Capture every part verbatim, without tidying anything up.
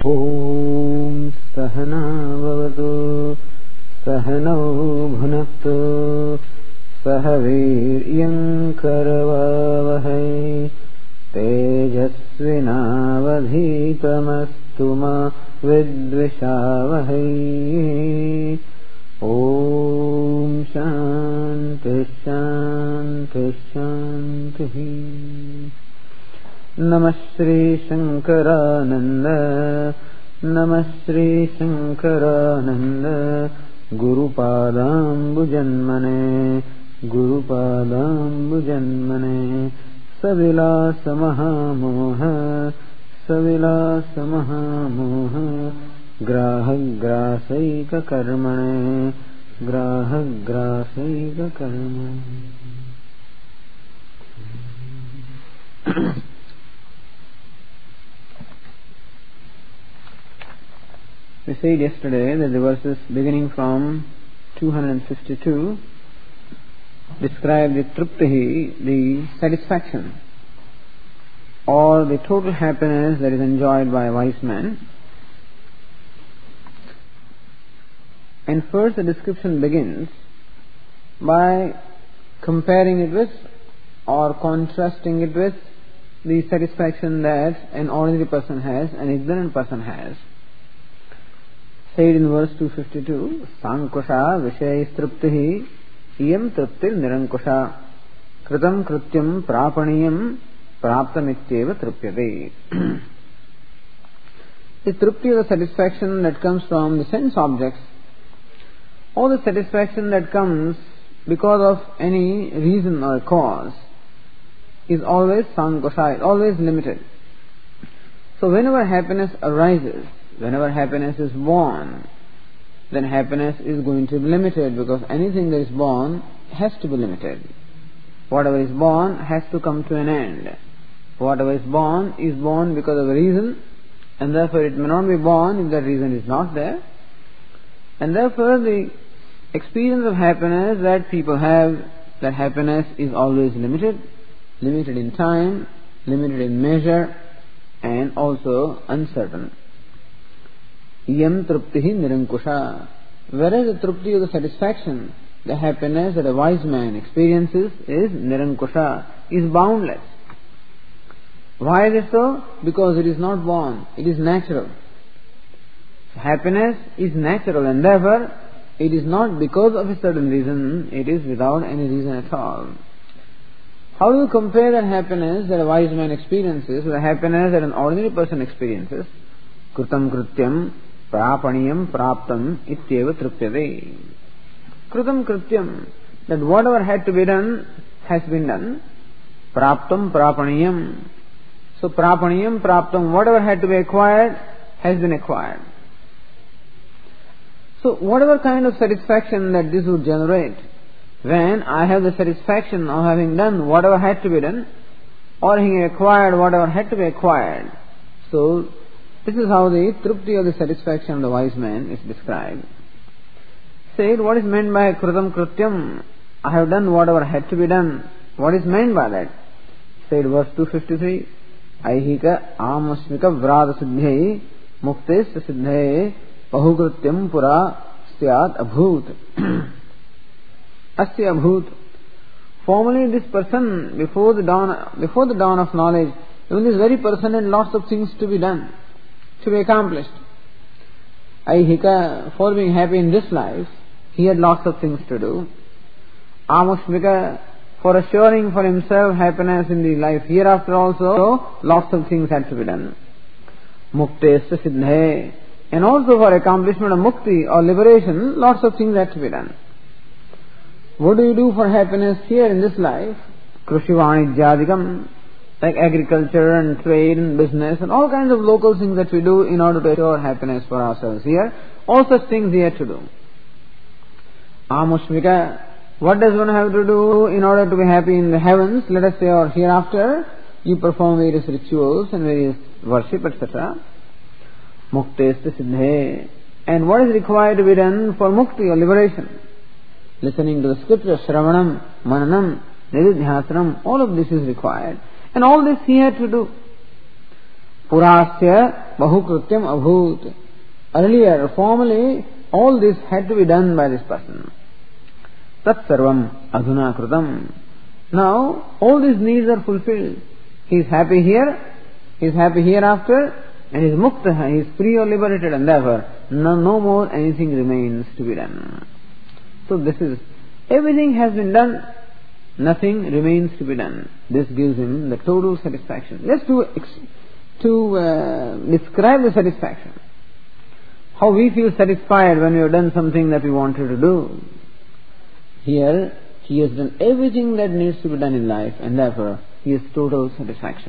ॐ सहना भवतु सहनौ भुनक्तु सह वीर्यं करवावहै तेजस्विनावधीतमस्तु मा विद्विषावहै। ॐ शान्ति शान्ति शान्तिः। नमः श्री शंकरानंद नमः Shri Shankaranand गुरुपादाम्बुजन्मने गुरुपादाम्बुजन्मने सविलास महामोह सविलास महामोह ग्राहग्रासैक कर्मणे ग्राहग्रासैक कर्मणे। We said yesterday that the verses beginning from two hundred fifty-two describe the triptihi, the satisfaction or the total happiness that is enjoyed by a wise man. And first the description begins by comparing it with or contrasting it with the satisfaction that an ordinary person has, an ignorant person has. Said in verse two fifty-two, Sankusha Vishayis Triptihi Iyam Triptir Nirankusha Kritam Krityam Prapaniyam Praptamityeva Tripyate. The tripti is the satisfaction that comes from the sense objects, or the satisfaction that comes because of any reason or cause, is always Sankusha, always limited. So whenever happiness arises, whenever happiness is born, then happiness is going to be limited, because anything that is born has to be limited. Whatever is born has to come to an end. Whatever is born is born because of a reason, and therefore it may not be born if that reason is not there. And therefore the experience of happiness that people have, that happiness is always limited, limited in time, limited in measure, and also uncertain. Iyam triptihi nirankusha. Whereas the tripti of the satisfaction, the happiness that a wise man experiences is nirankusha, is boundless. Why is it so? Because it is not born, it is natural. Happiness is natural, and therefore it is not because of a certain reason, it is without any reason at all. How do you compare that happiness that a wise man experiences with the happiness that an ordinary person experiences? Kritam krityam prapaniyam praptam ityeva tripyate. Kritam krityam, that whatever had to be done has been done. Praptam prapaniyam. So prapaniyam praptam, whatever had to be acquired has been acquired. So whatever kind of satisfaction that this would generate, when I have the satisfaction of having done whatever had to be done, or having acquired whatever had to be acquired, so this is how the tripti of the satisfaction of the wise man is described. Said, what is meant by kritam krityam? I have done whatever had to be done. What is meant by that? Said verse two fifty-three, Aihika amasmika vrada siddhai muktes siddhai pahukrityam pura syat abhut. Asya abhut. Formerly this person, before the dawn, before the dawn of knowledge, even this very person had lots of things to be done, to be accomplished. Aihika, for being happy in this life, he had lots of things to do. Amasmika, for assuring for himself happiness in the life hereafter also, lots of things had to be done. Muktesya siddhe, and also for accomplishment of mukti or liberation, lots of things had to be done. What do you do for happiness here in this life? Krushi vanijyadikam, like agriculture and trade and business and all kinds of local things that we do in order to assure happiness for ourselves here. All such things we have to do. Amushmika, what does one have to do in order to be happy in the heavens, let us say, or hereafter? You perform various rituals and various worship, et cetera. Muktesya siddhe. And what is required to be done for mukti or liberation? Listening to the scripture, Shravanam, Mananam, Nididhyasanam, all of this is required. And all this he had to do. Purasya bahukrutyam abhut. Earlier, formerly, all this had to be done by this person. Tat sarvam adhuna krutam. Now, all these needs are fulfilled. He is happy here, he is happy hereafter, and he is mukta, he is free or liberated, and therefore, no, no more anything remains to be done. So this is, everything has been done, nothing remains to be done. This gives him the total satisfaction. Just to, to uh, describe the satisfaction. How we feel satisfied when we have done something that we wanted to do. Here, he has done everything that needs to be done in life, and therefore, he has total satisfaction.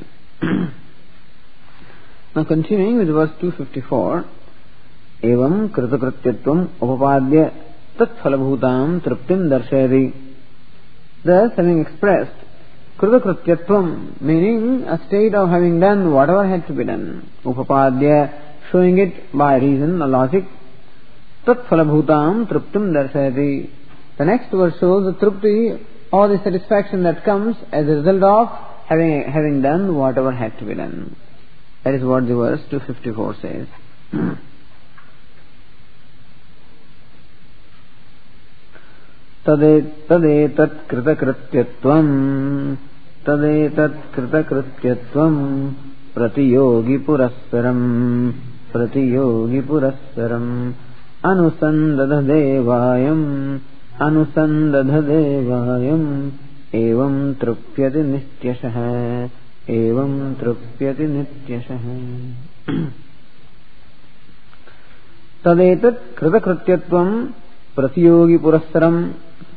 Now continuing with verse two fifty-four, Evam kritakrityatvam upapadya tat phalabhutam triptim darshayati. Thus, having expressed kritakrityatvam, meaning a state of having done whatever had to be done, upapadya, showing it by reason or logic, tat phalabhutam triptim darshayati. The next verse shows the tripti or the satisfaction that comes as a result of having having done whatever had to be done. That is what the verse two fifty-four says. Tadetat kritakrityatvam tadetat kritakrityatvam pratiyogi purassaram pratiyogi purassaram anusandadadevayam anusandadadevayam evam trupyati nityashah evam trupyati nityashah. Tadetat kritakrityatvam pratiyogi purassaram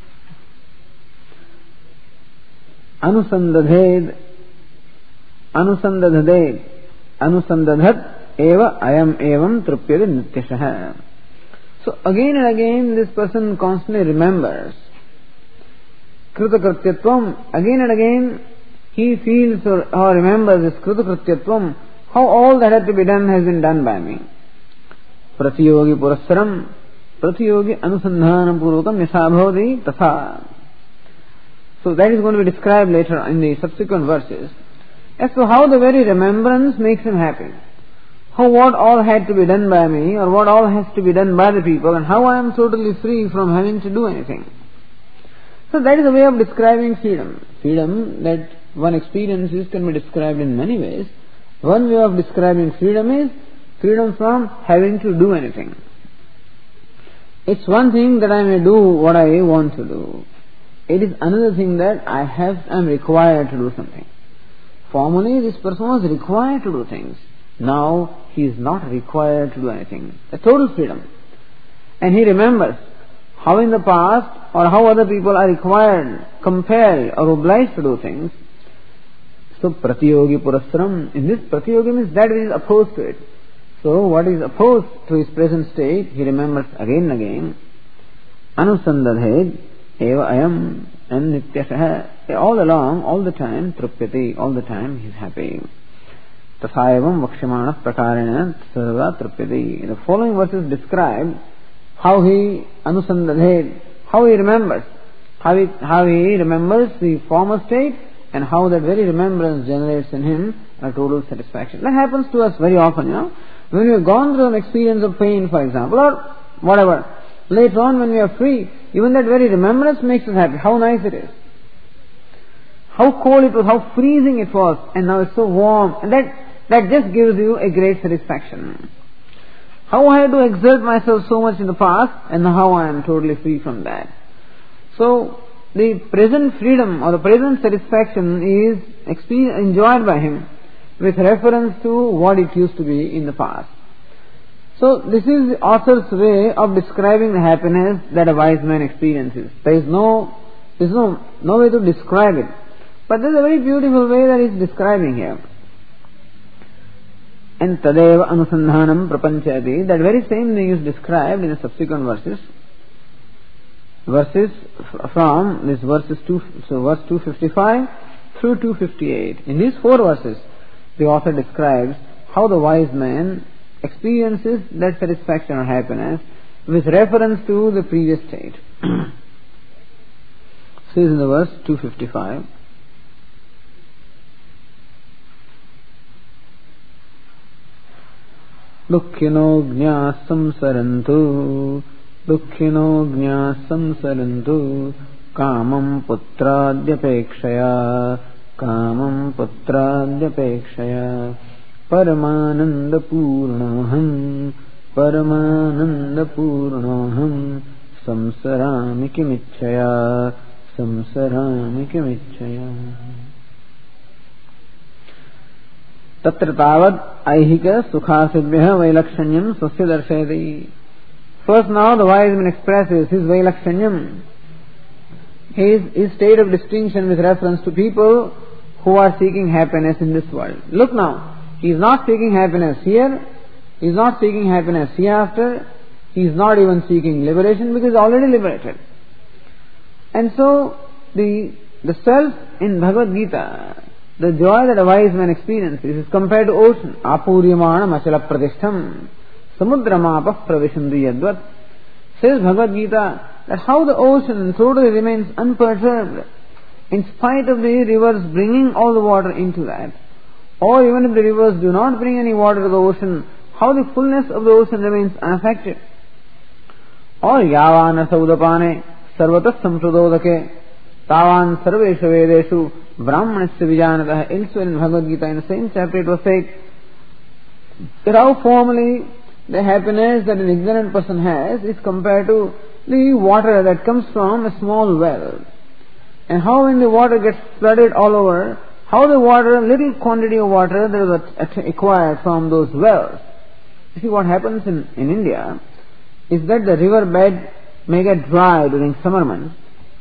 anusandadhed anusandadhed anusandadhat eva ayam evam trupyati nityashah. So again and again this person constantly remembers kritakrityatvam. Again and again he feels or, or remembers this kritakrityatvam, how all that had to be done has been done by me. Pratiyogi purassaram pratiyogi anusandhanam purvakam yasabhavati tatha. So that is going to be described later in the subsequent verses as to how the very remembrance makes him happy. How what all had to be done by me, or what all has to be done by the people, and how I am totally free from having to do anything. So that is a way of describing freedom. Freedom that one experiences can be described in many ways. One way of describing freedom is freedom from having to do anything. It's one thing that I may do what I want to do. It is another thing that I have, I am required to do something. Formerly this person was required to do things. Now he is not required to do anything. A total freedom. And he remembers how in the past or how other people are required, compelled or obliged to do things. So pratiyogi purassaram, in this pratiyogi means that which is opposed to it. So what is opposed to his present state, he remembers again and again. Anusandadhed eva ayam and nityashah. All along, all the time, trupyati, all the time he is happy. Tasayavam vakshimana prakarena sarva trupyati. The following verses describe how he anusandadhed, how he remembers, how he, how he remembers the former state, and how that very remembrance generates in him a total satisfaction. That happens to us very often, you know. When we have gone through an experience of pain, for example, or whatever, later on when we are free, even that very remembrance makes us happy. How nice it is. How cold it was, how freezing it was, and now it's so warm. And that, that just gives you a great satisfaction. How I had to exert myself so much in the past, and how I am totally free from that. So, the present freedom or the present satisfaction is enjoyed by him with reference to what it used to be in the past. So this is the author's way of describing the happiness that a wise man experiences. There is no, there is no, no way to describe it. But there is a very beautiful way that he is describing here. And tadeva anusandhanam prapanchati, that very same thing is described in the subsequent verses. Verses from this verses two, so verse two fifty-five through two fifty-eight. In these four verses, the author describes how the wise man experiences that satisfaction or happiness with reference to the previous state. Says in the verse two fifty-five. Dukkhino gnya samsarantu. Dukkhino gnya samsarantu. Kamam putradyapekshaya. Kamam putradyapekshaya. Paramananda purnaham. Paramananda purnaham. Samsarami kimichaya. Samsarami kimichaya. Tatra tavad aihika sukhasibhyah vailakshanyam swasya darshayati. First now the wise man expresses his vailakshanyam, his, his state of distinction with reference to people who are seeking happiness in this world. Look now, he is not seeking happiness here, he is not seeking happiness hereafter, he is not even seeking liberation because he is already liberated. And so the, the self in Bhagavad Gita, the joy that a wise man experiences is compared to ocean. Apuryamana machala pradishtam samudramapah pravishandriyadvat. Says Bhagavad Gita that how the ocean totally remains unperturbed in spite of the rivers bringing all the water into that. Or even if the rivers do not bring any water to the ocean, how the fullness of the ocean remains unaffected. Or yavana saudapane sarvatas samsudodake tavan sarveshu vedeshu brahmanasya vijanatah. Elsewhere in Bhagavad Gita in the same chapter it was said that how formally the happiness that an ignorant person has is compared to the water that comes from a small well. And how when the water gets flooded all over, how the water, little quantity of water that is acquired from those wells. You see what happens in, in India is that the river bed may get dry during summer months.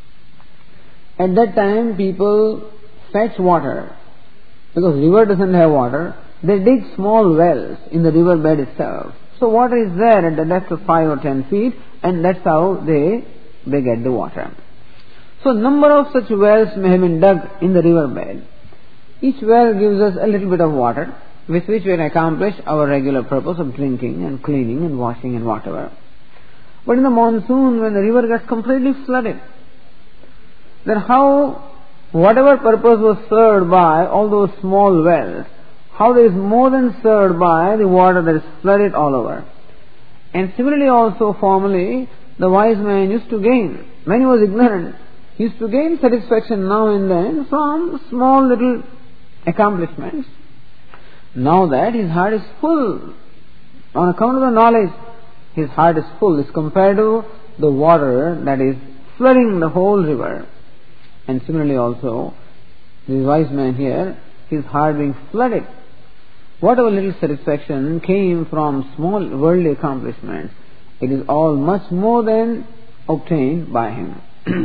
At that time people fetch water. Because river doesn't have water, they dig small wells in the river bed itself. So water is there at the depth of five or ten feet, and that's how they, they get the water. So number of such wells may have been dug in the river bed. Each well gives us a little bit of water, with which we can accomplish our regular purpose of drinking and cleaning and washing and whatever. But in the monsoon, when the river gets completely flooded, then how whatever purpose was served by all those small wells, how there is more than served by the water that is flooded all over. And similarly also formerly, the wise man used to gain, when he was ignorant, he used to gain satisfaction now and then from small little accomplishments. Now that his heart is full, on account of the knowledge, his heart is full, is compared to the water that is flooding the whole river. And similarly also, the wise man here, his heart being flooded. Whatever little satisfaction came from small worldly accomplishments, it is all much more than obtained by him.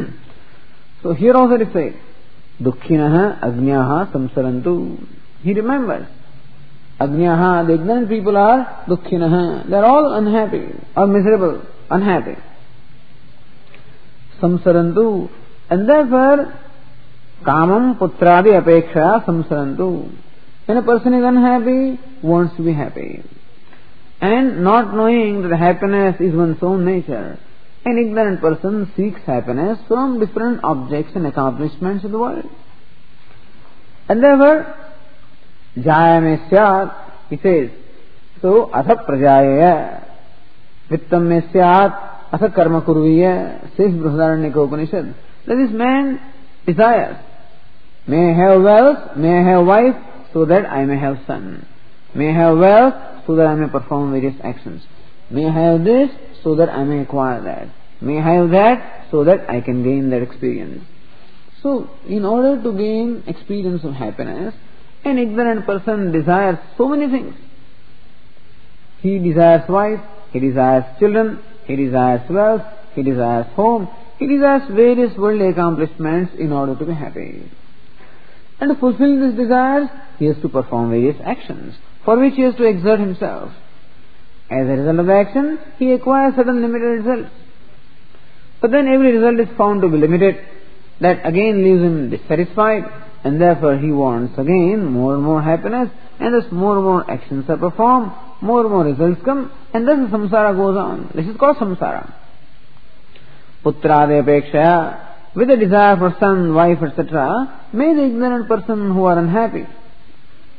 So here also it says, Dukkhinaha agnyaha samsarantu. He remembers. Agnyaha, the ignorant people are Dukkhinaha. They are all unhappy or miserable, unhappy. Samsarantu. And therefore, kamam putradi apeksha samsarantu. When a person is unhappy, wants to be happy. And not knowing that happiness is one's own nature, an ignorant person seeks happiness from different objects and accomplishments in the world. And therefore, jayame syat, he says, so atha prajaya, vittam me syat, atha karma kurviya, says Brihadaranyaka Upanishad, that this man desires, may I have wealth, may I have wife, so that I may have son. May I have wealth, so that I may perform various actions. May I have this, so that I may acquire that. May I have that, so that I can gain that experience. So, in order to gain experience of happiness, an ignorant person desires so many things. He desires wife, he desires children, he desires wealth, he desires home, he desires various worldly accomplishments in order to be happy. And to fulfill these desires, he has to perform various actions, for which he has to exert himself. As a result of the action, he acquires certain limited results. But then every result is found to be limited. That again leaves him dissatisfied, and therefore he wants again more and more happiness, and thus more and more actions are performed, more and more results come, and thus the samsara goes on. This is called samsara. Putrade apekshaya, with a desire for son, wife, et cetera, may the ignorant person who are unhappy,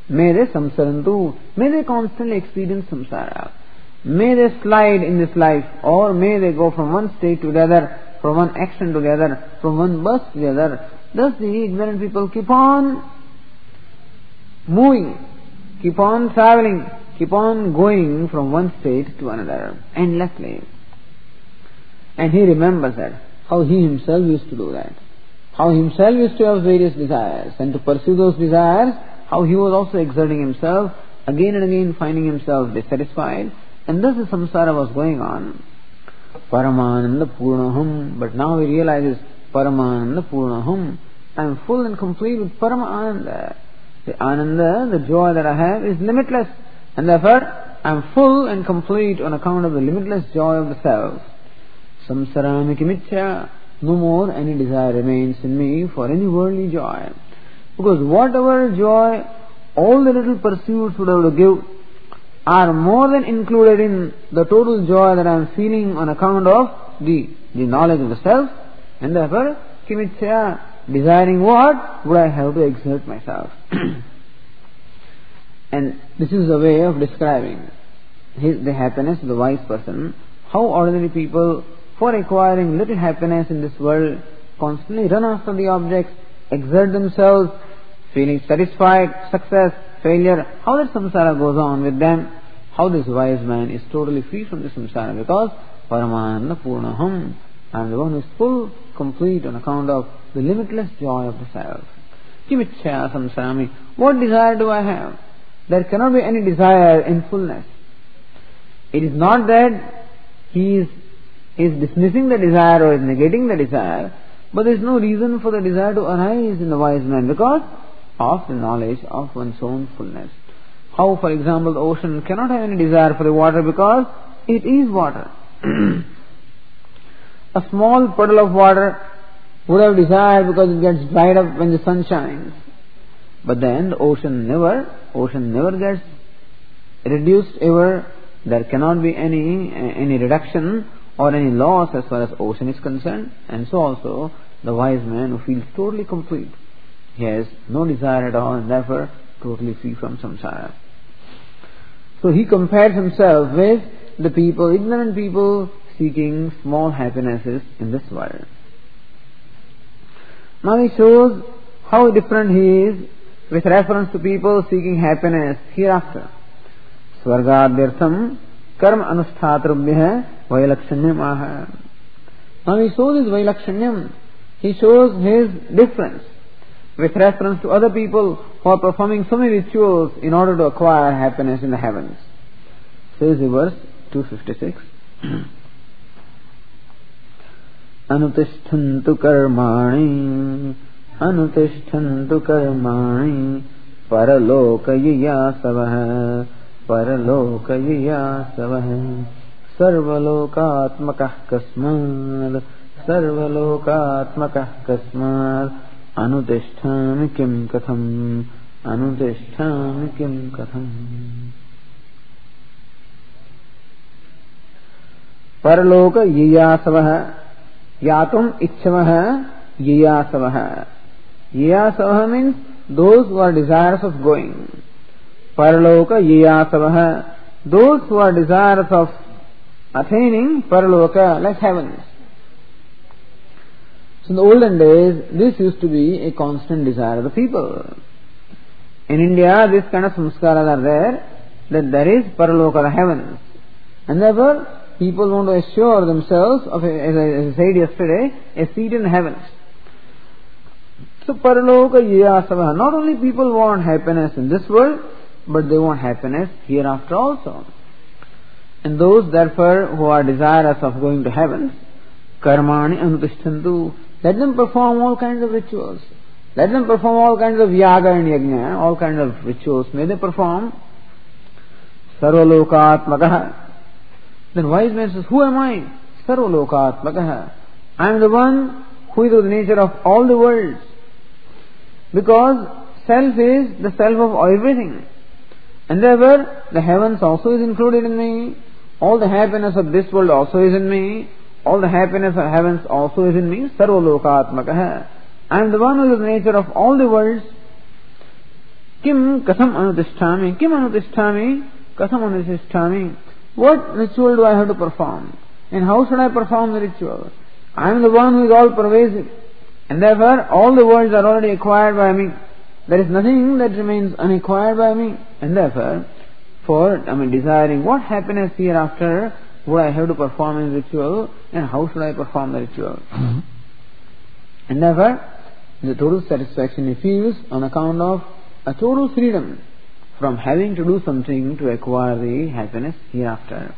May they samsarantu. May they constantly experience samsara. May they slide in this life, or may they go from one state to the other, from one action to the other, from one bus to the other. Thus the ignorant people keep on moving, keep on traveling, keep on going from one state to another, endlessly. And he remembers that, how he himself used to do that. How he himself used to have various desires, and to pursue those desires, how he was also exerting himself, again and again finding himself dissatisfied, and thus the samsara was going on. Paramananda Purnaham. But now he realizes, Paramananda Purnaham. I am full and complete with Paramananda. The Ananda, the joy that I have, is limitless. And therefore, I am full and complete on account of the limitless joy of the self. Samsarami kimichya. No more any desire remains in me for any worldly joy. Because whatever joy all the little pursuits would have to give are more than included in the total joy that I am feeling on account of the, the knowledge of the self. And therefore, kimichya, desiring what? Would I have to exert myself? And this is a way of describing his, the happiness of the wise person. How ordinary people, for acquiring little happiness in this world, constantly run after the objects, exert themselves, feeling satisfied, success, failure, how that samsara goes on with them, how this wise man is totally free from the samsara, because Paramananda Purnaham, I am the one who is full, complete on account of the limitless joy of the self. Kimichya samsarami. What desire do I have? There cannot be any desire in fullness. It is not that he is, he is dismissing the desire or is negating the desire, but there is no reason for the desire to arise in the wise man because of the knowledge of one's own fullness. How, for example, the ocean cannot have any desire for the water because it is water. A small puddle of water would have desire because it gets dried up when the sun shines. But then the ocean never, ocean never gets reduced ever. There cannot be any any reduction or any loss as far as ocean is concerned. And so also the wise man who feels totally complete. He has no desire at all and therefore totally free from samsara. So he compares himself with the people, ignorant people seeking small happinesses in this world. Now he shows how different he is with reference to people seeking happiness hereafter. Swargadhyartham karma anusthatrubhyah vailakshanyam aha. Now he shows his vailakshanyam. He shows his difference with reference to other people who are performing so many rituals in order to acquire happiness in the heavens. Says the verse two fifty-six. Anutishtantu karmani Anutishtantu karmani Paraloka savah Paraloka savah Sarvalokatmakah kasmad Sarvalokatmakah kasmad Anutishthami kim katham Anutishthami kim katham. Paraloka yiyasavah Yatum ichhavah yiyasavah. Yiyasavah means those who are desirous of going. Paraloka yiyasavah, those who are desirous of attaining paraloka, like heavens. So in the olden days, this used to be a constant desire of the people. In India, this kind of samskaras are there, that there is paraloka, the heavens. And therefore, people want to assure themselves of, a, as I said yesterday, a seat in heavens. So paraloka yiyasavah, not only people want happiness in this world, but they want happiness hereafter also. And those therefore who are desirous of going to heavens, karmani anutishtantu, let them perform all kinds of rituals. Let them perform all kinds of yaga and yajna, all kinds of rituals. May they perform. Sarvalokatmakaha. Then wise man says, who am I? Sarvalokatmakaha. I am the one who is of the nature of all the worlds. Because self is the self of everything. And therefore, the heavens also is included in me. All the happiness of this world also is in me. All the happiness of heavens also is in me. Sarvalokatmakaha. I am the one who is of the nature of all the worlds. Kim katham anutishtami, kim anutishtami, katham anutishtami. What ritual do I have to perform? And how should I perform the ritual? I am the one who is all pervasive. And therefore, all the worlds are already acquired by me. There is nothing that remains unacquired by me. And therefore, for, I mean, desiring what happiness hereafter would I have to perform in ritual, and how should I perform the ritual? Mm-hmm. And therefore, the total satisfaction he feels on account of a total freedom from having to do something to acquire the happiness hereafter.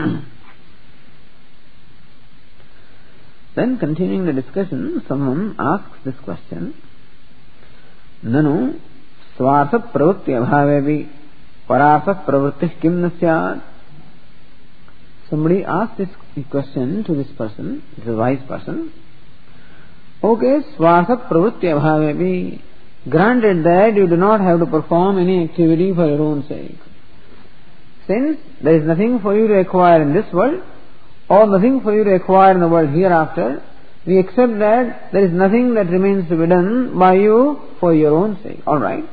Then, continuing the discussion, someone asks this question: Nanu swartha pravritti abhavevi parartha pravritti kim na syat? Somebody asked this question to this person, it's a wise person. Okay, swartha pravritti abhavevi. Granted that you do not have to perform any activity for your own sake. Since there is nothing for you to acquire in this world, or nothing for you to acquire in the world hereafter, we accept that there is nothing that remains to be done by you for your own sake. Alright.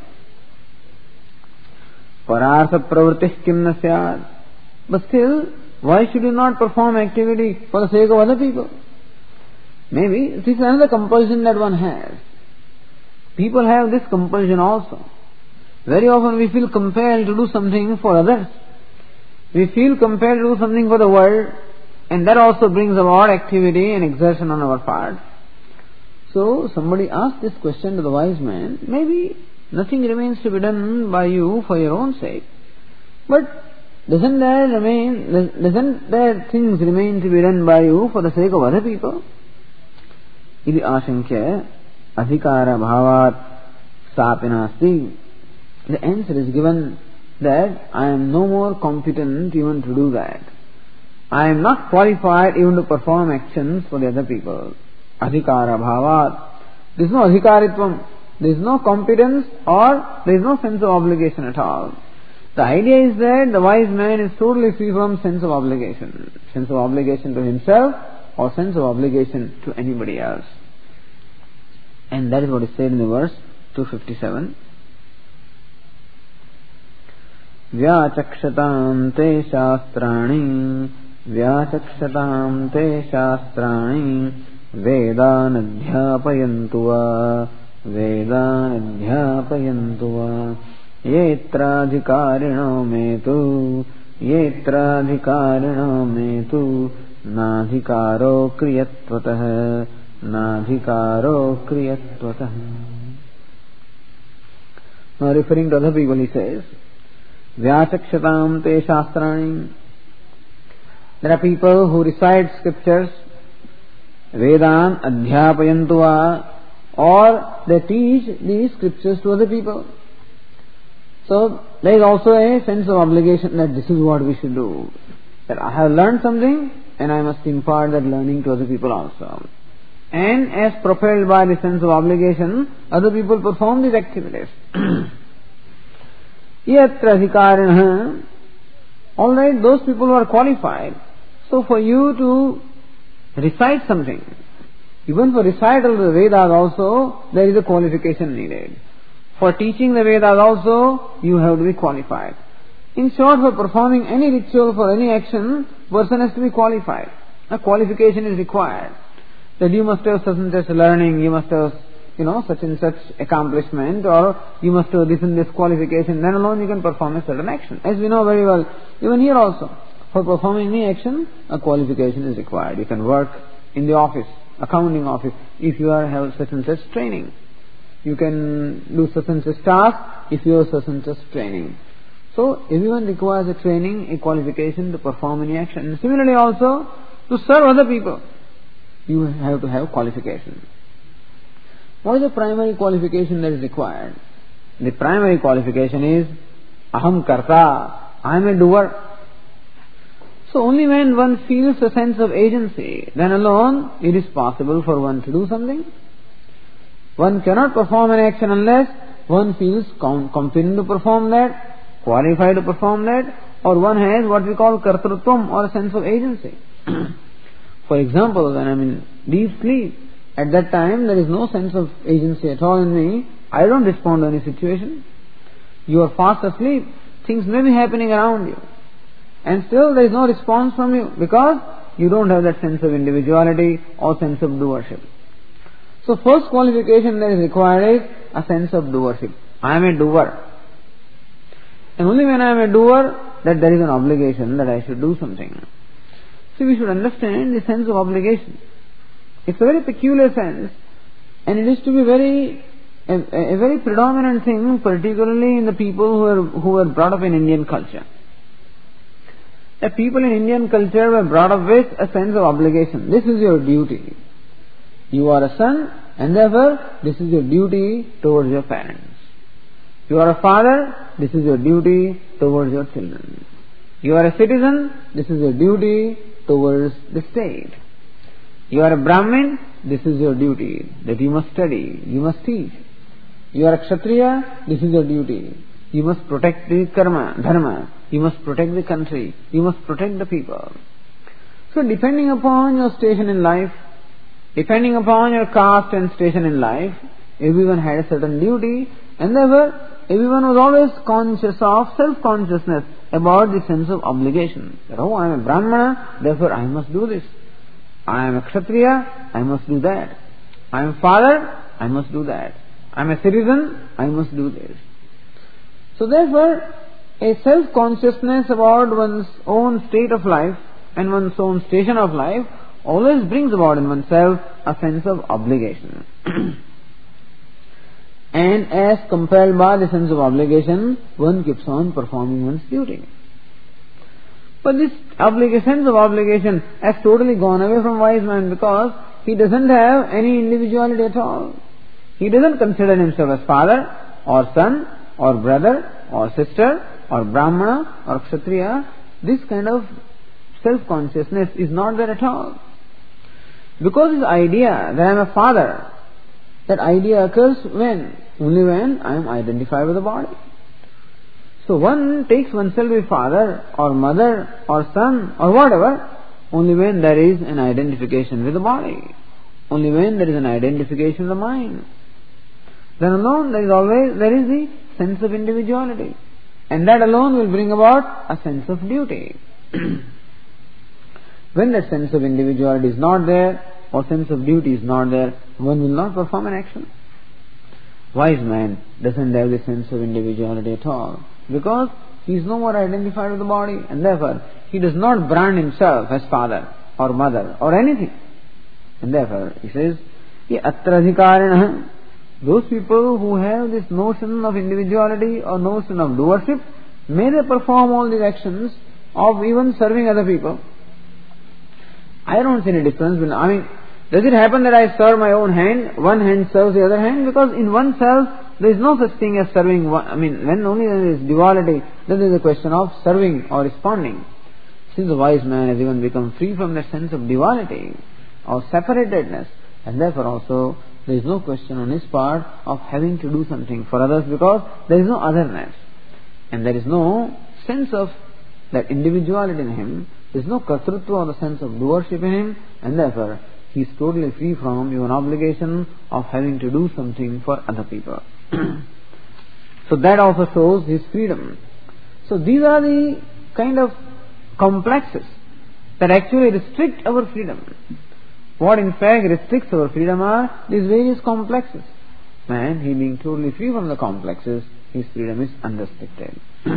Parartha pravritti kim na syat. But still, why should you not perform activity for the sake of other people? Maybe this is another compulsion that one has. People have this compulsion also. Very often we feel compelled to do something for others. We feel compelled to do something for the world, and that also brings about activity and exertion on our part. So somebody asked this question to the wise man: maybe nothing remains to be done by you for your own sake, but doesn't there remain, doesn't there things remain to be done by you for the sake of other people? Iti ashankya adhikara bhavat sapinasti. The answer is given that I am no more competent even to do that. I am not qualified even to perform actions for the other people. Adhikara bhavat. There is no adhikaritvam. There is no competence, or there is no sense of obligation at all. The idea is that the wise man is totally free from sense of obligation. Sense of obligation to himself or sense of obligation to anybody else. And that is what is said in the verse two fifty-seven. Vyachakshatam te shastrani Vyachakshatam te shastrani Vedan adhyapayantu va Vedan adhyapayantu va Yetradhikarino metu Yetradhikarino metu Nadhikaro kriyatvatah Nadhikaro kriyatvatah. Now referring to other people, he says, Vyachakshatam te shastrani. There are people who recite scriptures, Vedan adhyapayantu va, or they teach these scriptures to other people. So there is also a sense of obligation that this is what we should do. That I have learned something and I must impart that learning to other people also. And as propelled by the sense of obligation, other people perform these activities. Yatra adhikarinah. Alright, those people who are qualified. So for you to recite something, even for recital of the Vedas also, there is a qualification needed. For teaching the Vedas also, you have to be qualified. In short, for performing any ritual, for any action, person has to be qualified. A qualification is required. That you must have such and such learning, you must have, you know, such and such accomplishment, or you must have this and this qualification, then alone you can perform a certain action. As we know very well, even here also, for performing any action, a qualification is required. You can work in the office, accounting office, if you are have such and such training. You can do such and such task if you have such and such training. So everyone requires a training, a qualification to perform any action. And similarly also, to serve other people, you have to have qualification. What is the primary qualification that is required? The primary qualification is aham karta, I am a doer. So only when one feels a sense of agency, then alone it is possible for one to do something. One cannot perform an action unless one feels confident to perform that, qualified to perform that, or one has what we call kartrutvam, or a sense of agency. For example, when I am in deep sleep, at that time there is no sense of agency at all in me. I don't respond to any situation. You are fast asleep. Things may be happening around you. And still there is no response from you because you don't have that sense of individuality or sense of doership. So first qualification that is required is a sense of doership. I am a doer. And only when I am a doer that there is an obligation that I should do something. So we should understand the sense of obligation. It's a very peculiar sense, and it is to be very a, a very predominant thing, particularly in the people who are who were brought up in Indian culture. The people in Indian culture were brought up with a sense of obligation. This is your duty. You are a son, and therefore this is your duty towards your parents. You are a father, this is your duty towards your children. You are a citizen, this is your duty towards the state. You are a Brahmin, this is your duty, that you must study, you must teach. You are a Kshatriya, this is your duty. You must protect the karma, dharma. You must protect the country. You must protect the people. So depending upon your station in life, depending upon your caste and station in life, everyone had a certain duty, and therefore everyone was always conscious of self-consciousness about the sense of obligation. That, oh, I am a Brahmana, therefore I must do this. I am a Kshatriya, I must do that. I am father, I must do that. I am a citizen, I must do this. So therefore, a self-consciousness about one's own state of life and one's own station of life always brings about in oneself a sense of obligation. And as compelled by the sense of obligation, one keeps on performing one's duty. But this obliga- sense of obligation has totally gone away from wise man because he doesn't have any individuality at all. He doesn't consider himself as father or son or brother or sister or Brahmana or Kshatriya. This kind of self-consciousness is not there at all. Because this idea that I am a father, that idea occurs when? Only when I am identified with the body. So one takes oneself to be father or mother or son or whatever only when there is an identification with the body. Only when there is an identification with the mind. Then alone there is always, there is the sense of individuality. And that alone will bring about a sense of duty. When that sense of individuality is not there, or sense of duty is not there, one will not perform an action. Wise man doesn't have the sense of individuality at all, because he is no more identified with the body, and therefore he does not brand himself as father or mother or anything. And therefore he says, ye atra adhikarinah, those people who have this notion of individuality or notion of doership, may they perform all these actions of even serving other people. I don't see any difference. When, I mean, does it happen that I serve my own hand, one hand serves the other hand? Because in oneself, there is no such thing as serving one. I mean, when only there is duality, then there is a question of serving or responding. Since the wise man has even become free from that sense of duality or separatedness, and therefore also there is no question on his part of having to do something for others, because there is no otherness. And there is no sense of that individuality in him. There is no kartrutva or the sense of doership in him, and therefore he is totally free from even obligation of having to do something for other people. So that also shows his freedom. So these are the kind of complexes that actually restrict our freedom. What in fact restricts our freedom are these various complexes. Man, he being totally free from the complexes, his freedom is unrestricted.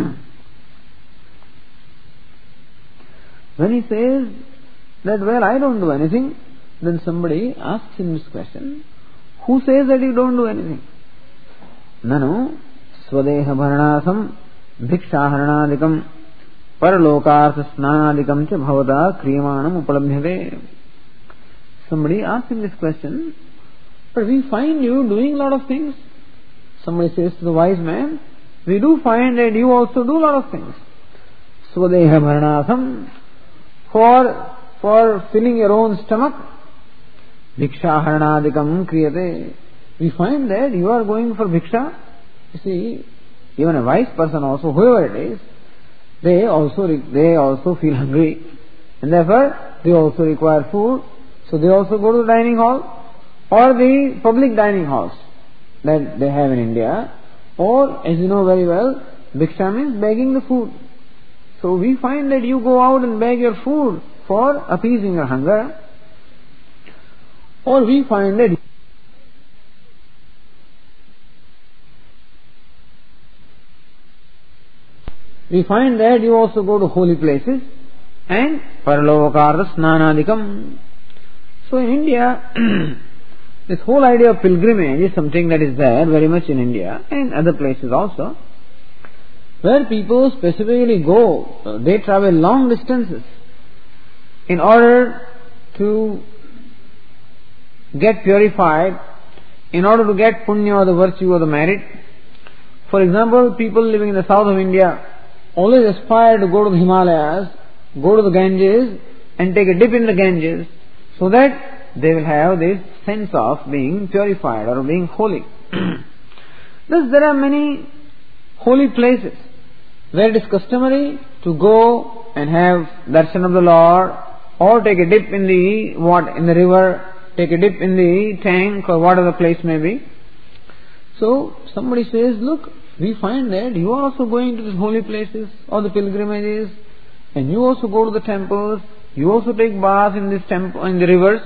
When he says that, well, I don't do anything, then somebody asks him this question, who says that you don't do anything? Nanu swadeha bharanasam bhikshaharanadikam paralokartha snanadikam cha bhavata kriyamanam upalabhyate. Somebody asks him this question, but we find you doing a lot of things. Somebody says to the wise man, we do find that you also do a lot of things. Swadeha bharanasam, for for filling your own stomach, bhikshaharanadikam kriyate. We find that you are going for bhiksha. You see, even a wise person also, whoever it is, they also they also feel hungry, and therefore they also require food. So they also go to the dining hall or the public dining halls that they have in India. Or, as you know very well, bhiksha means begging the food. So we find that you go out and beg your food for appeasing your hunger. Or we find that we find that you also go to holy places and paralokarta snanadikam. So in India, this whole idea of pilgrimage is something that is there very much in India and other places also, where people specifically go, they travel long distances in order to get purified, in order to get punya or the virtue or the merit. For example, people living in the south of India always aspire to go to the Himalayas, go to the Ganges and take a dip in the Ganges, so that they will have this sense of being purified or being holy. Thus there are many holy places where it is customary to go and have darshan of the Lord, or take a dip in the what in the river, take a dip in the tank or whatever the place may be. So somebody says, look, we find that you are also going to these holy places or the pilgrimages, and you also go to the temples, you also take baths in this temple, in the rivers.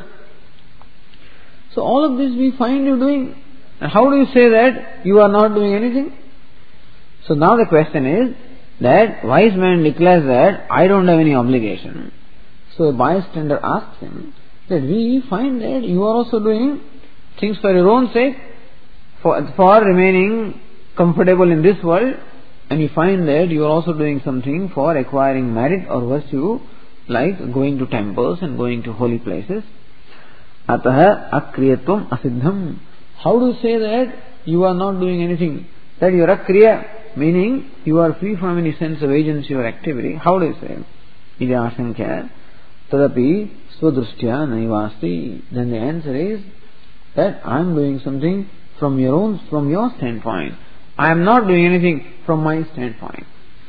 So all of this we find you doing. And how do you say that you are not doing anything? So now the question is that wise man declares that I don't have any obligation. So a bystander asks him that we find that you are also doing things for your own sake, for, for remaining comfortable in this world, and we find that you are also doing something for acquiring merit or virtue, like going to temples and going to holy places. Ataha akriyatvam asiddham. How do you say that you are not doing anything? That you are akriya, meaning you are free from any sense of agency or activity. How do you say? Ida ashankya tadapi swadrushtya naivasti. Then the answer is that I am doing something from your own, from your standpoint. I am not doing anything from my standpoint.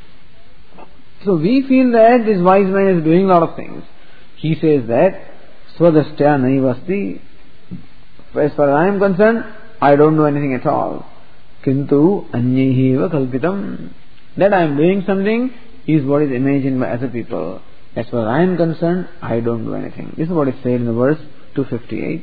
So we feel that this wise man is doing a lot of things. He says that Swadashtya naivasti. As far as I am concerned, I don't do anything at all. Kintu anyeheva kalpitam. That I am doing something is what is imagined by other people. As far as I am concerned, I don't do anything. This is what is said in the verse two fifty-eight.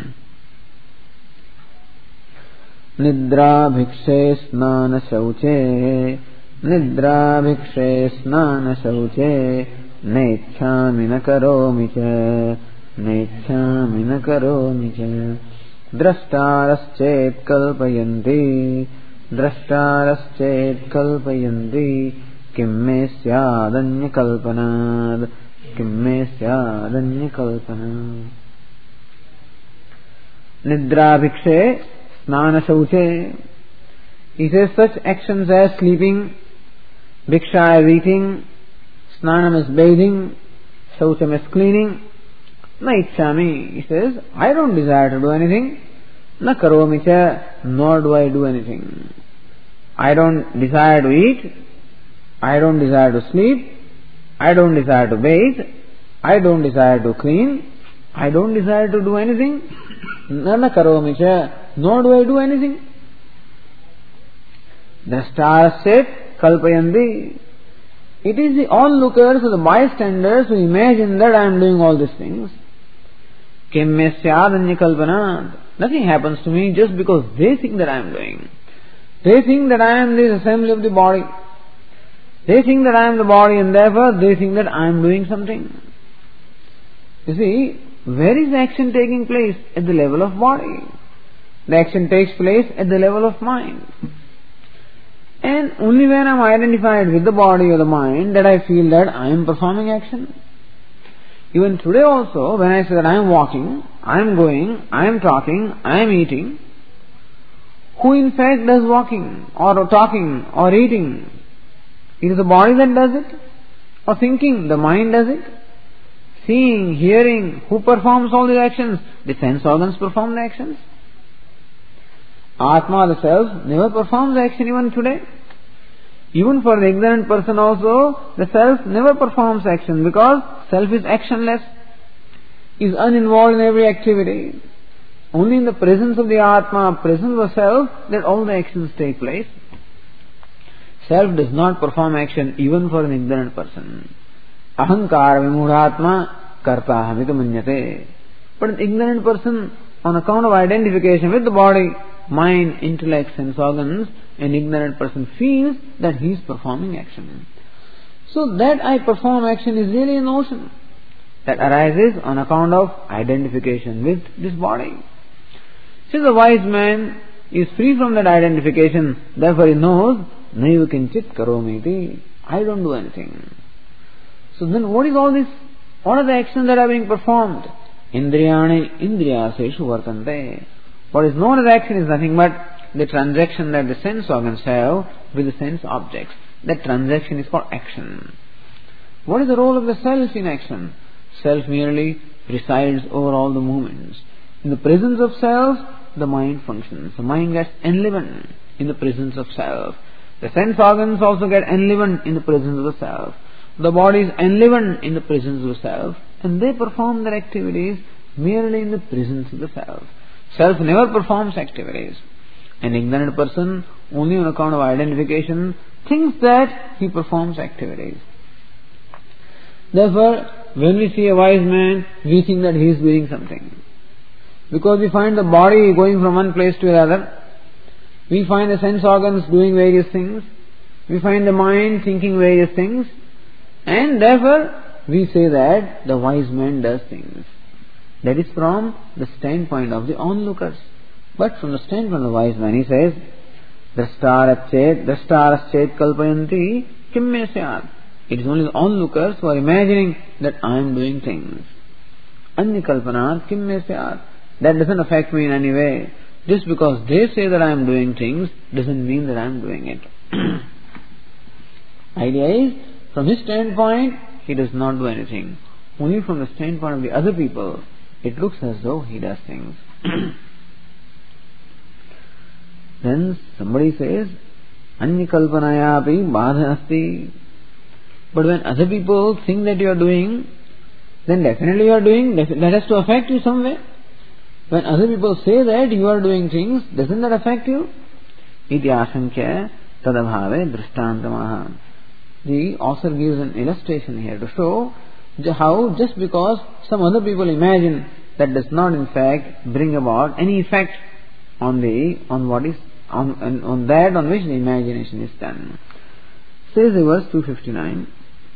Nidra bhikshe snana shauche, Nidra bhikshe snana shauche, Nechami na karomi cha, Nechami na karomi cha. Drashtaraschet kalpayanti, Drashtaraschet kalpayanti, Kim me syadanya kalpanad, Kim me syadanya kalpanad. Nidra bhikshe Snana Shauche. He says such actions as sleeping, Bhiksha as eating, Snanam as bathing, Shaucham as cleaning. Na Ichchami. He says, I don't desire to do anything. Na Karomi cha, nor do I do anything. I don't desire to eat. I don't desire to sleep. I don't desire to bathe. I don't desire to clean. I don't desire to do anything. Na karomi cha, nor do I do anything. Drashtaraschet kalpayanti. It is the onlookers or the bystanders who imagine that I am doing all these things. Kim me syadanya kalpanat. Nothing happens to me just because they think that I am doing. They think that I am the assembly of the body. They think that I am the body, and therefore they think that I am doing something. You see, where is the action taking place? At the level of body. The action takes place at the level of mind. And only when I am identified with the body or the mind that I feel that I am performing action. Even today also, when I say that I am walking, I am going, I am talking, I am eating, who in fact does walking or talking or eating? It is the body that does it? Or thinking, the mind does it? Seeing, hearing, who performs all these actions? The sense organs perform the actions. Atma, the self, never performs the action even today. Even for the ignorant person also, the self never performs action because self is actionless, is uninvolved in every activity. Only in the presence of the Atma, presence of the self, that all the actions take place. Self does not perform action even for an ignorant person. Ahankara vimudhatma kartahamita manyate. But an ignorant person, on account of identification with the body, mind, intellect, sense organs, an ignorant person feels that he is performing action. So that I perform action is really a notion that arises on account of identification with this body. Since the wise man is free from that identification, therefore he knows, Naiva kinchit karomiti, I don't do anything. So then what is all this? What are the actions that are being performed? Indriyani indriyaseshu vartante. What is known as action is nothing but the transaction that the sense organs have with the sense objects. That transaction is called action. What is the role of the self in action? Self merely presides over all the movements. In the presence of self, the mind functions. The mind gets enlivened in the presence of self. The sense organs also get enlivened in the presence of the self. The body is enlivened in the presence of the self, and they perform their activities merely in the presence of the self. Self never performs activities. An ignorant person, only on account of identification, thinks that he performs activities. Therefore, when we see a wise man, we think that he is doing something. Because we find the body going from one place to another. We find the sense organs doing various things. We find the mind thinking various things. And therefore, we say that the wise man does things. That is from the standpoint of the onlookers. But from the standpoint of the wise man, he says, Drashtarachet, Drashtarachet kalpayanti kimme syat. It is only the onlookers who are imagining that I am doing things. Anya kalpanat kimme syat. That doesn't affect me in any way. Just because they say that I am doing things doesn't mean that I am doing it. Idea is, from his standpoint, he does not do anything. Only from the standpoint of the other people, it looks as though he does things. Then somebody says, Anya kalpanayapi badha asti. But when other people think that you are doing, then definitely you are doing, that has to affect you some way. When other people say that you are doing things, doesn't that affect you? Iti asankya tadabhave drishtantamaha. The author gives an illustration here to show how just because some other people imagine, that does not in fact bring about any effect on the on what is on on, on that on which the imagination is done. Says the verse two fifty-nine.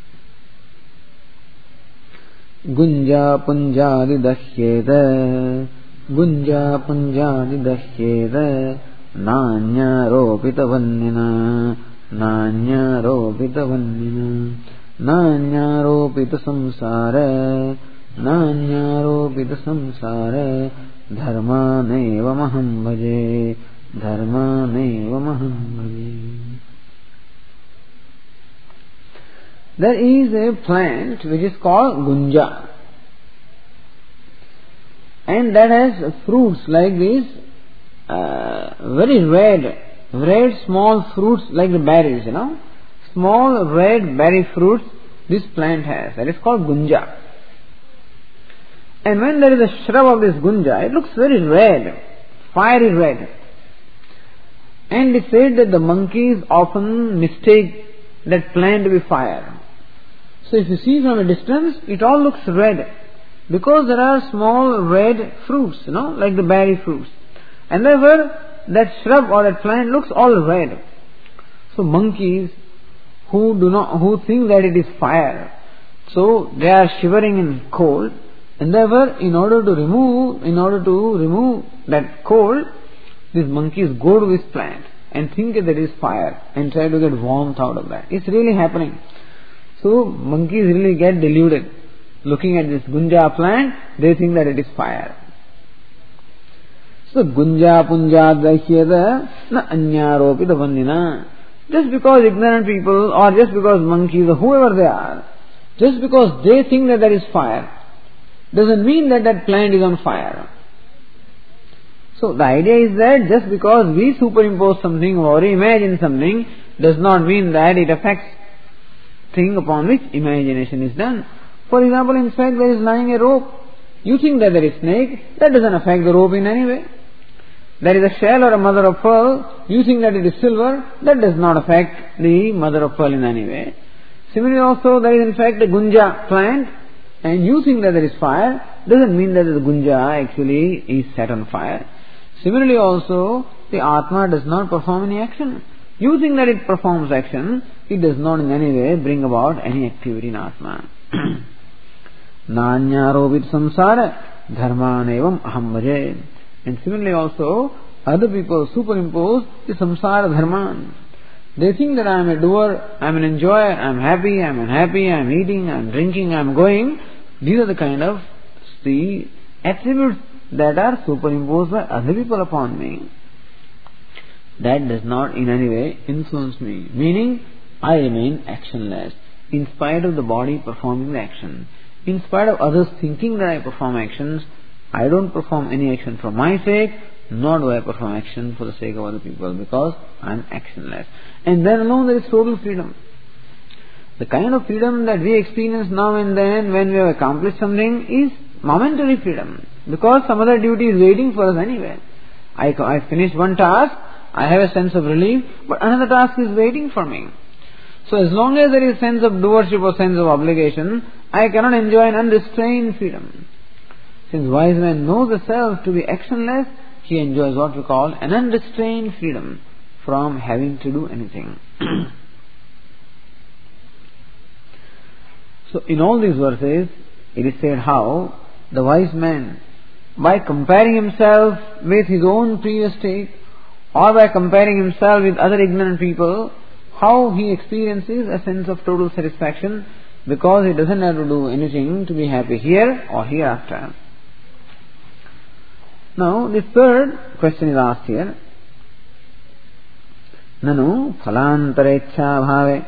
Gunja punjadi dashyeda Gunja punjadi dashyeda Nanya ropita vannina Nanya ropita vannina Nanya ropita samsara Nanya ropita samsara Dharma neva maham bhaje Dharma neva maham bhaje. There is a plant which is called gunja, and that has fruits like these, uh, very red, red small fruits like the berries, you know, small red berry fruits this plant has. That is called gunja. And when there is a shrub of this gunja, it looks very red, fiery red. And it said that the monkeys often mistake that plant to be fire. So if you see from a distance, it all looks red. Because there are small red fruits, you know, like the berry fruits. And therefore, that shrub or that plant looks all red. So monkeys who do not, who think that it is fire, so they are shivering in cold. And therefore, in order to remove, in order to remove that cold, these monkeys go to this plant and think that it is fire and try to get warmth out of that. It's really happening. So monkeys really get deluded. Looking at this gunja plant, they think that it is fire. So gunja punja dashyeda na anyaropita vandina. Just because ignorant people or just because monkeys or whoever they are, just because they think that there is fire, doesn't mean that that plant is on fire. So the idea is that just because we superimpose something or imagine something does not mean that it affects thing upon which imagination is done. For example, in fact, there is lying a rope. You think that there is snake, that doesn't affect the rope in any way. there is a shell or a mother of pearl, you think that it is silver, that does not affect the mother of pearl in any way. Similarly also, there is in fact a gunja plant, and you think that there is fire, doesn't mean that the gunja actually is set on fire. Similarly also, the Atma does not perform any action. You think that it performs action, it does not in any way bring about any activity in Atma. Nanyarobit samsara dharmanevam aham bhaje. And similarly also, other people superimpose the samsara dharman. They think that I am a doer, I am an enjoyer, I am happy, I am unhappy, I am eating, I am drinking, I am going. These are the kind of the attributes that are superimposed by other people upon me. That does not in any way influence me. Meaning, I remain actionless, in spite of the body performing the action. In spite of others thinking that I perform actions, I don't perform any action for my sake, nor do I perform action for the sake of other people, because I am actionless. And then alone there is total freedom. The kind of freedom that we experience now and then when we have accomplished something is momentary freedom, because some other duty is waiting for us anyway. I, I finished one task, I have a sense of relief, but another task is waiting for me. So as long as there is sense of doership or sense of obligation, I cannot enjoy an unrestrained freedom. Since wise man knows the self to be actionless, he enjoys what we call an unrestrained freedom from having to do anything. So in all these verses, it is said how the wise man, by comparing himself with his own previous state, or by comparing himself with other ignorant people, how he experiences a sense of total satisfaction, because he doesn't have to do anything to be happy here or hereafter. Now, the third question is asked here. Nanu phalantarecha bhave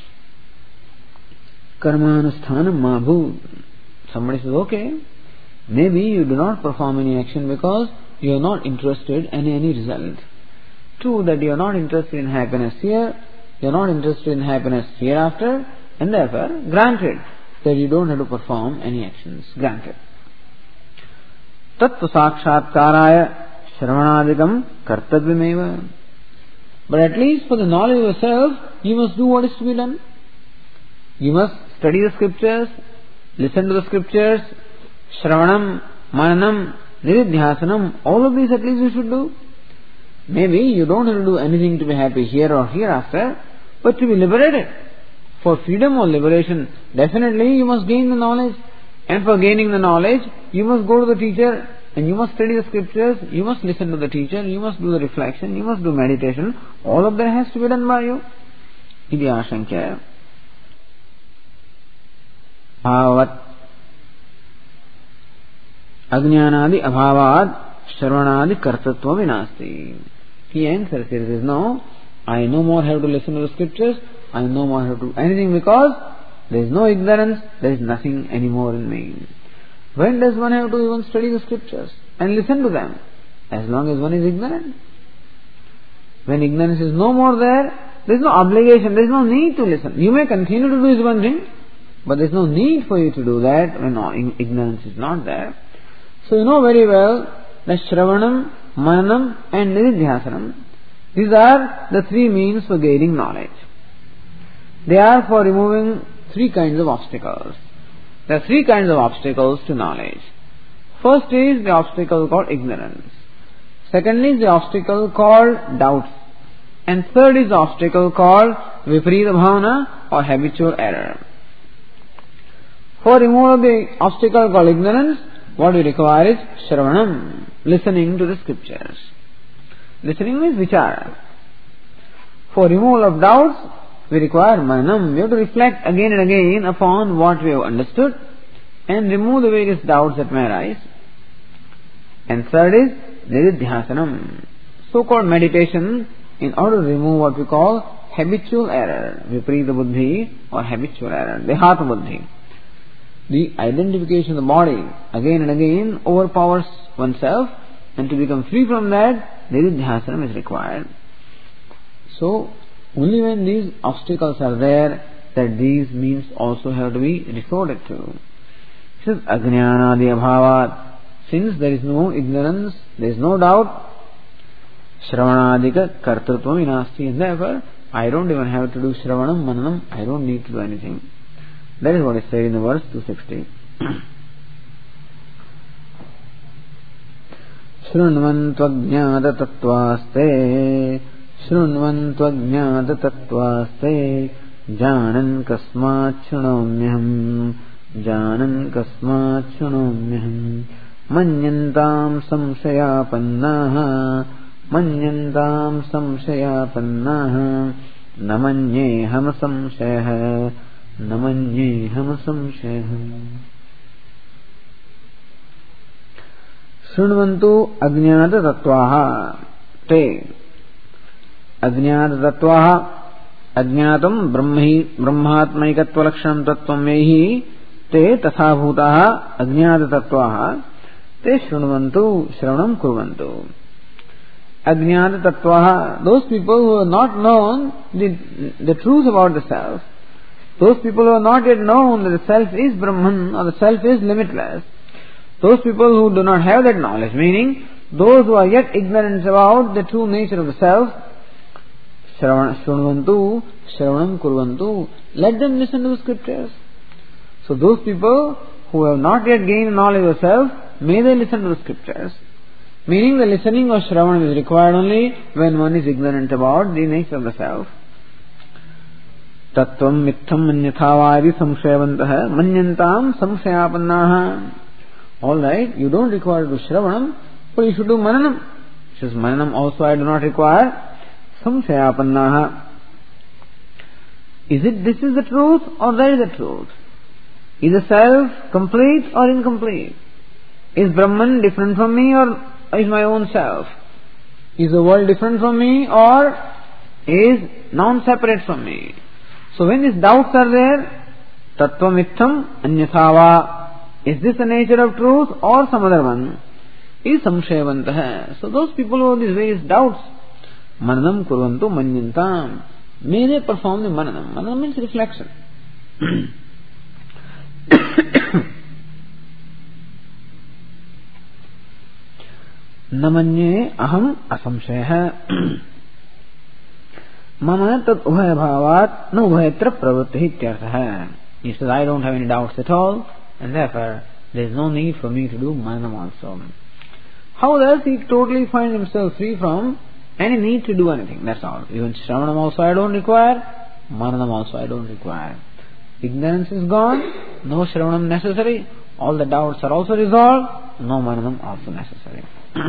karmanusthanam ma bhut. Somebody says, okay, maybe you do not perform any action because you are not interested in any result. True that you are not interested in happiness here, you are not interested in happiness hereafter, and therefore, granted that you don't have to perform any actions. Granted. Tattva sakshatkaraya shravanadikam kartavyameva. But at least for the knowledge of yourself, you must do what is to be done. You must study the scriptures, listen to the scriptures, shravanam, mananam, nididhyasanam, all of these at least you should do. Maybe you don't have to do anything to be happy here or hereafter, but to be liberated. For freedom or liberation, definitely you must gain the knowledge. And for gaining the knowledge, you must go to the teacher and you must study the scriptures, you must listen to the teacher, you must do the reflection, you must do meditation. All of that has to be done by you. Iti ashankya. Bhavat ajnanadi abhavad shravanadi kartatva vinasti. He answers here, he says, no, I no more have to listen to the scriptures, I no more have to do anything because there is no ignorance, there is nothing anymore in me. When does one have to even study the scriptures and listen to them? As long as one is ignorant. When ignorance is no more there, there is no obligation, there is no need to listen. You may continue to do this one thing, but there is no need for you to do that when ignorance is not there. So you know very well that Shravanam, Mananam and Nididhyasanam, these are the three means for gaining knowledge. They are for removing three kinds of obstacles. There are three kinds of obstacles to knowledge. First is the obstacle called ignorance. Second is the obstacle called doubts. And third is the obstacle called viparita bhavana or habitual error. For removal of the obstacle called ignorance, what we require is shravanam, listening to the scriptures. Listening means vichara. For removal of doubts, we require manam. We have to reflect again and again upon what we have understood and remove the various doubts that may arise. And third is nididhyasanam, so-called meditation, in order to remove what we call habitual error, viparita buddhi or habitual error, dehata buddhi. The identification of the body again and again overpowers oneself, and to become free from that, nididhyasanam is required. So, only when these obstacles are there, that these means also have to be resorted to. It says, ajnanadi abhavat. Since there is no ignorance, there is no doubt, Shravanadika kartrutvam vinasti. And therefore, I don't even have to do Shravanam, Mananam. I don't need to do anything. That is what is said in the verse two sixty. Shrunvantvajnata tattvaste Shrunvantvajnata tattvaste Janan kasmat shrunomyaham Janan kasmat shrunomyaham Manyantam samshayapannaha Manyantam samshayapannaha Namanyeham samshayah Namanyeham samshayah. Shrunvantu ajnata tattvaha te ajnata tattvaha ajnatam brahmi brahmatmaikatva lakshanam tattvam vehi te tatha bhutaha ajnata tattvaha te shrunvantu shravanam kurvantu. Ajnata tattvaha, those people who have not known the, the truth about the self, those people who have not yet known that the self is Brahman or the self is limitless, those people who do not have that knowledge, meaning those who are yet ignorant about the true nature of the self, Shravantu, Shravanam Kurvantu, let them listen to the scriptures. So those people who have not yet gained knowledge of the self, may they listen to the scriptures. Meaning the listening of Shravanam is required only when one is ignorant about the nature of the self. Tattvam mittham manyathavadi samshayavantaha manyantam samshayapannaha. Alright, you don't require to do Shravanam, but you should do Mananam. Says Mananam also I do not require. Samshayapannaha. Is it this is the truth or that is the truth? Is the self complete or incomplete? Is Brahman different from me or is my own self? Is the world different from me or is non-separate from me? So when these doubts are there, Tattvamittham Anyathava, is this the nature of truth or some other one? Is Samshayavantaha. So those people who have these various doubts, Mananam Kurvantu Manyantam, may they perform the Mananam. Mananam means reflection. Namanye aham asamshayah mama tat ubhaya bhavat no ubhayatra pravritti ityarthah. He says, I don't have any doubts at all, and therefore there is no need for me to do Mananam also. How does he totally find himself free from any need to do anything? That's all. Even Shravanam also I don't require, Mananam also I don't require. Ignorance is gone, no Shravanam necessary, all the doubts are also resolved, no Mananam also necessary.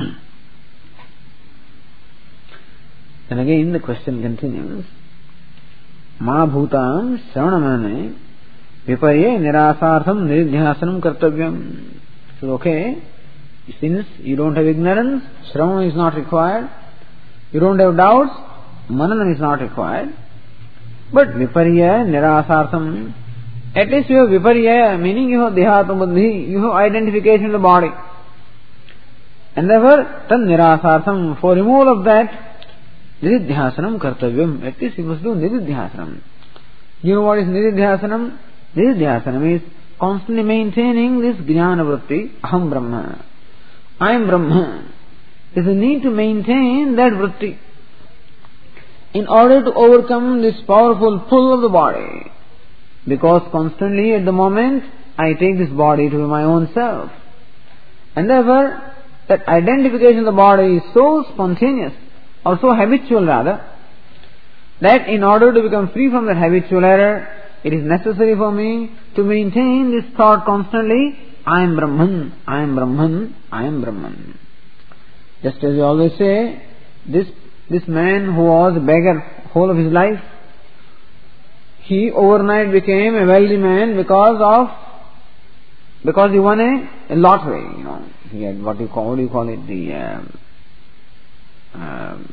And again the question continues. Ma bhutam shravanamane viparye nirasartham niridhyasanam kartavyam. So okay, since you don't have ignorance, Shravanam is not required. You don't have doubts, Mananam is not required. But viparya nirasartham, at least you have viparya, meaning you have dehatu buddhi, you have identification of the body. And therefore, tan nirasartham, for removal of that, niridhyasanam kartavyam, at least you must do niridhyasanam. You know what is niridhyasanam? Niridhyasanam is constantly maintaining this jnana vritti, aham brahma, I am Brahma. There is a need to maintain that vritti in order to overcome this powerful pull of the body. Because constantly at the moment I take this body to be my own self. And therefore that identification of the body is so spontaneous or so habitual rather, that in order to become free from that habitual error, it is necessary for me to maintain this thought constantly, I am Brahman, I am Brahman, I am Brahman. Just as you always say, this this man who was a beggar whole of his life, he overnight became a wealthy man because of because he won a, a lottery. You know, he had what you call what do you call it the um, um,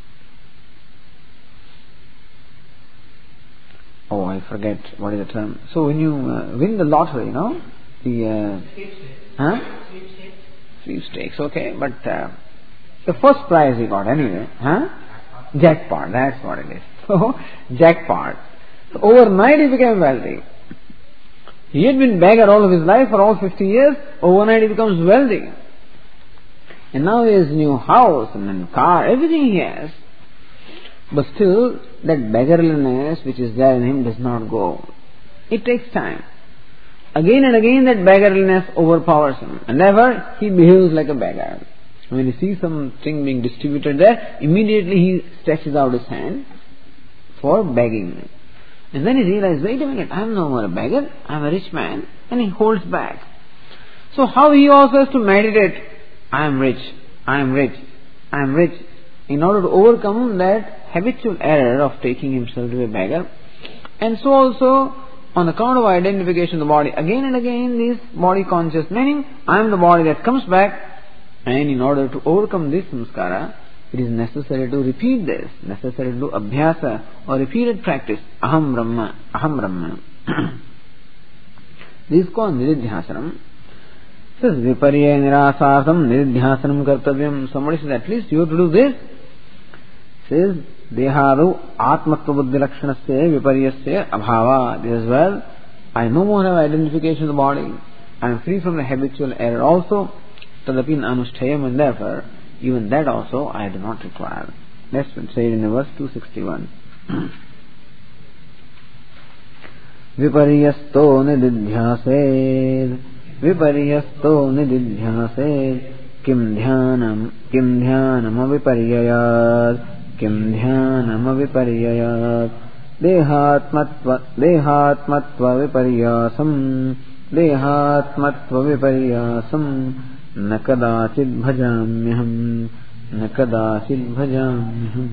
oh I forget what is the term. So when you uh, win the lottery, you know the uh, huh? Sweepstakes, okay, but uh, the first prize he got anyway, huh? Jackpot, that's what it is. So, jackpot. So, overnight he became wealthy. He had been beggar all of his life for all fifty years, overnight he becomes wealthy. and now he has a new house and a car, everything he has. But still, that beggarliness which is there in him does not go. It takes time. Again and again that beggarliness overpowers him, and therefore he behaves like a beggar. When he sees something being distributed there, immediately he stretches out his hand for begging. And then he realizes, wait a minute, I am no more a beggar, I am a rich man, and he holds back. So how he also has to meditate, I am rich, I am rich, I am rich, in order to overcome that habitual error of taking himself to be a beggar. And so also, on account of identification of the body, again and again this body conscious, meaning I am the body that comes back, and in order to overcome this samskara, it is necessary to repeat this, necessary to do abhyasa or repeated practice. Aham Brahma, Aham Brahma. This is called Nididhyasanam. Says Viparya Nirasasam Nididhyasanam Kartavyam. Somebody says, at least you have to do this. Says Dehadu Atmatva Buddhi Lakshanasya Viparyasya Abhava. This as well. I no more have identification of the body. I am free from the habitual error also. Tadapin Anushtayam, and therefore even that also I do not require. Let's say it in verse two sixty-one. Viparyasto nididhyased Viparyasto nididhyased Kim dhyanam Kim dhyanam aviparyayat Kim dhyanam aviparyayat Dehatmatva Dehatmatva viparyasam Dehatmatva viparyasam न कदाचित् भजाम्यहम् न कदाचित् भजाम्यहम्.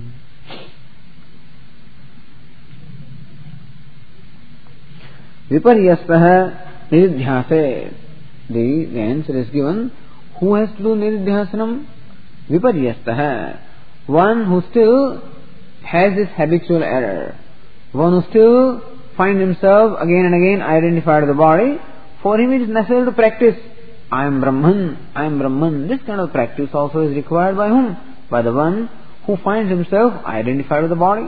Viparyastah nididhyase. The, the answer is given. Who has to do nididhyasanam? Viparyastah. One who still has this habitual error. One who still finds himself again and again identified with the body. For him it is necessary to practice. I am Brahman, I am Brahman. This kind of practice also is required by whom? By the one who finds himself identified with the body.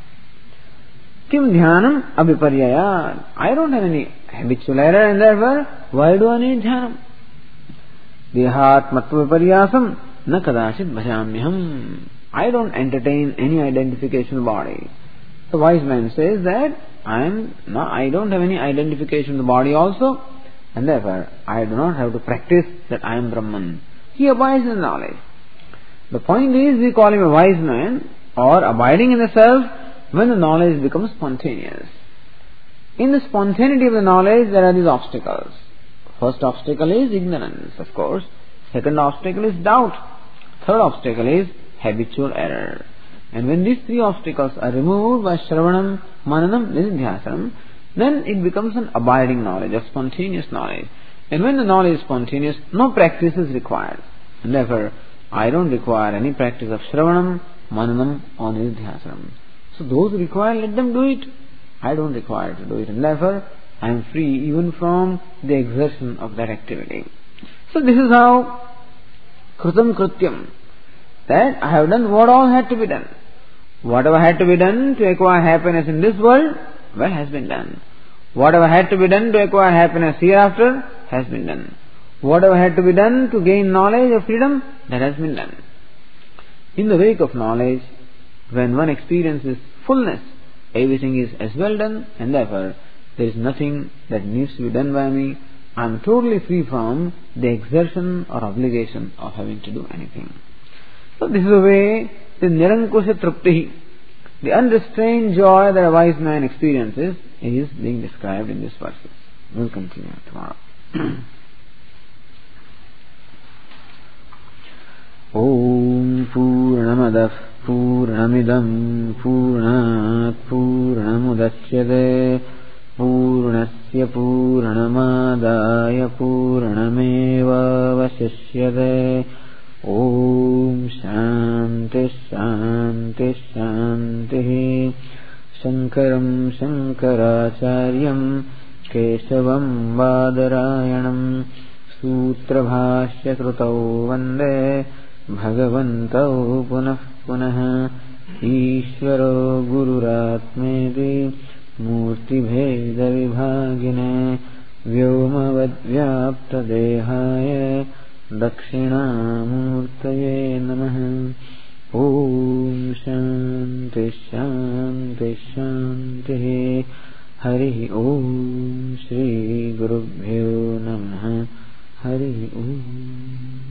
Kim dhyanam abhiparyayat. I don't have any habitual error, and therefore, why do I need dhyanam? Dehat matva viparyasam na kadashit bhajamyaham. I don't entertain any identification of the body. The wise man says that I am no, I don't have any identification of the body also. And therefore, I do not have to practice that I am Brahman. He abides in knowledge. The point is, we call him a wise man or abiding in the self when the knowledge becomes spontaneous. In the spontaneity of the knowledge, there are these obstacles. First obstacle is ignorance, of course. Second obstacle is doubt. Third obstacle is habitual error. And when these three obstacles are removed by Shravanam, Mananam, Nididhyasanam, then it becomes an abiding knowledge, a spontaneous knowledge. And when the knowledge is spontaneous, no practice is required. And therefore, I don't require any practice of Shravanam, Mananam or Nididhyasanam. So those who require, let them do it. I don't require to do it. And therefore, I am free even from the exertion of that activity. So this is how Krutam Krutyam, that I have done what all had to be done. Whatever had to be done to acquire happiness in this world, well, has been done. Whatever had to be done to acquire happiness hereafter, has been done. Whatever had to be done to gain knowledge or freedom, that has been done. In the wake of knowledge, when one experiences fullness, everything is as well done, and therefore there is nothing that needs to be done by me. I am totally free from the exertion or obligation of having to do anything. So this is the way the Nirankusha Trupti, the unrestrained joy that a wise man experiences, is being described in these verses. We will continue tomorrow. Om Purnamadah Purnamidam Purnat Purnamudachyate Purnasya Purnamadaya Purnameva Vasishyate. Om Shanti Shanti Shanti. Shankaram Shankaracharyam Keshavam Badarayanam Sutrabhashya Krutau Vande Bhagavantau Punah Punah. Ishvaro Gururatmeti Murti Bheda Vibhagine Vyomavad Vyapta Dehaya दक्षिणामूर्तये नमः। ओम शांति शांति शांति। हरि ओम। श्री गुरुभ्यो नमः। हरि ओम।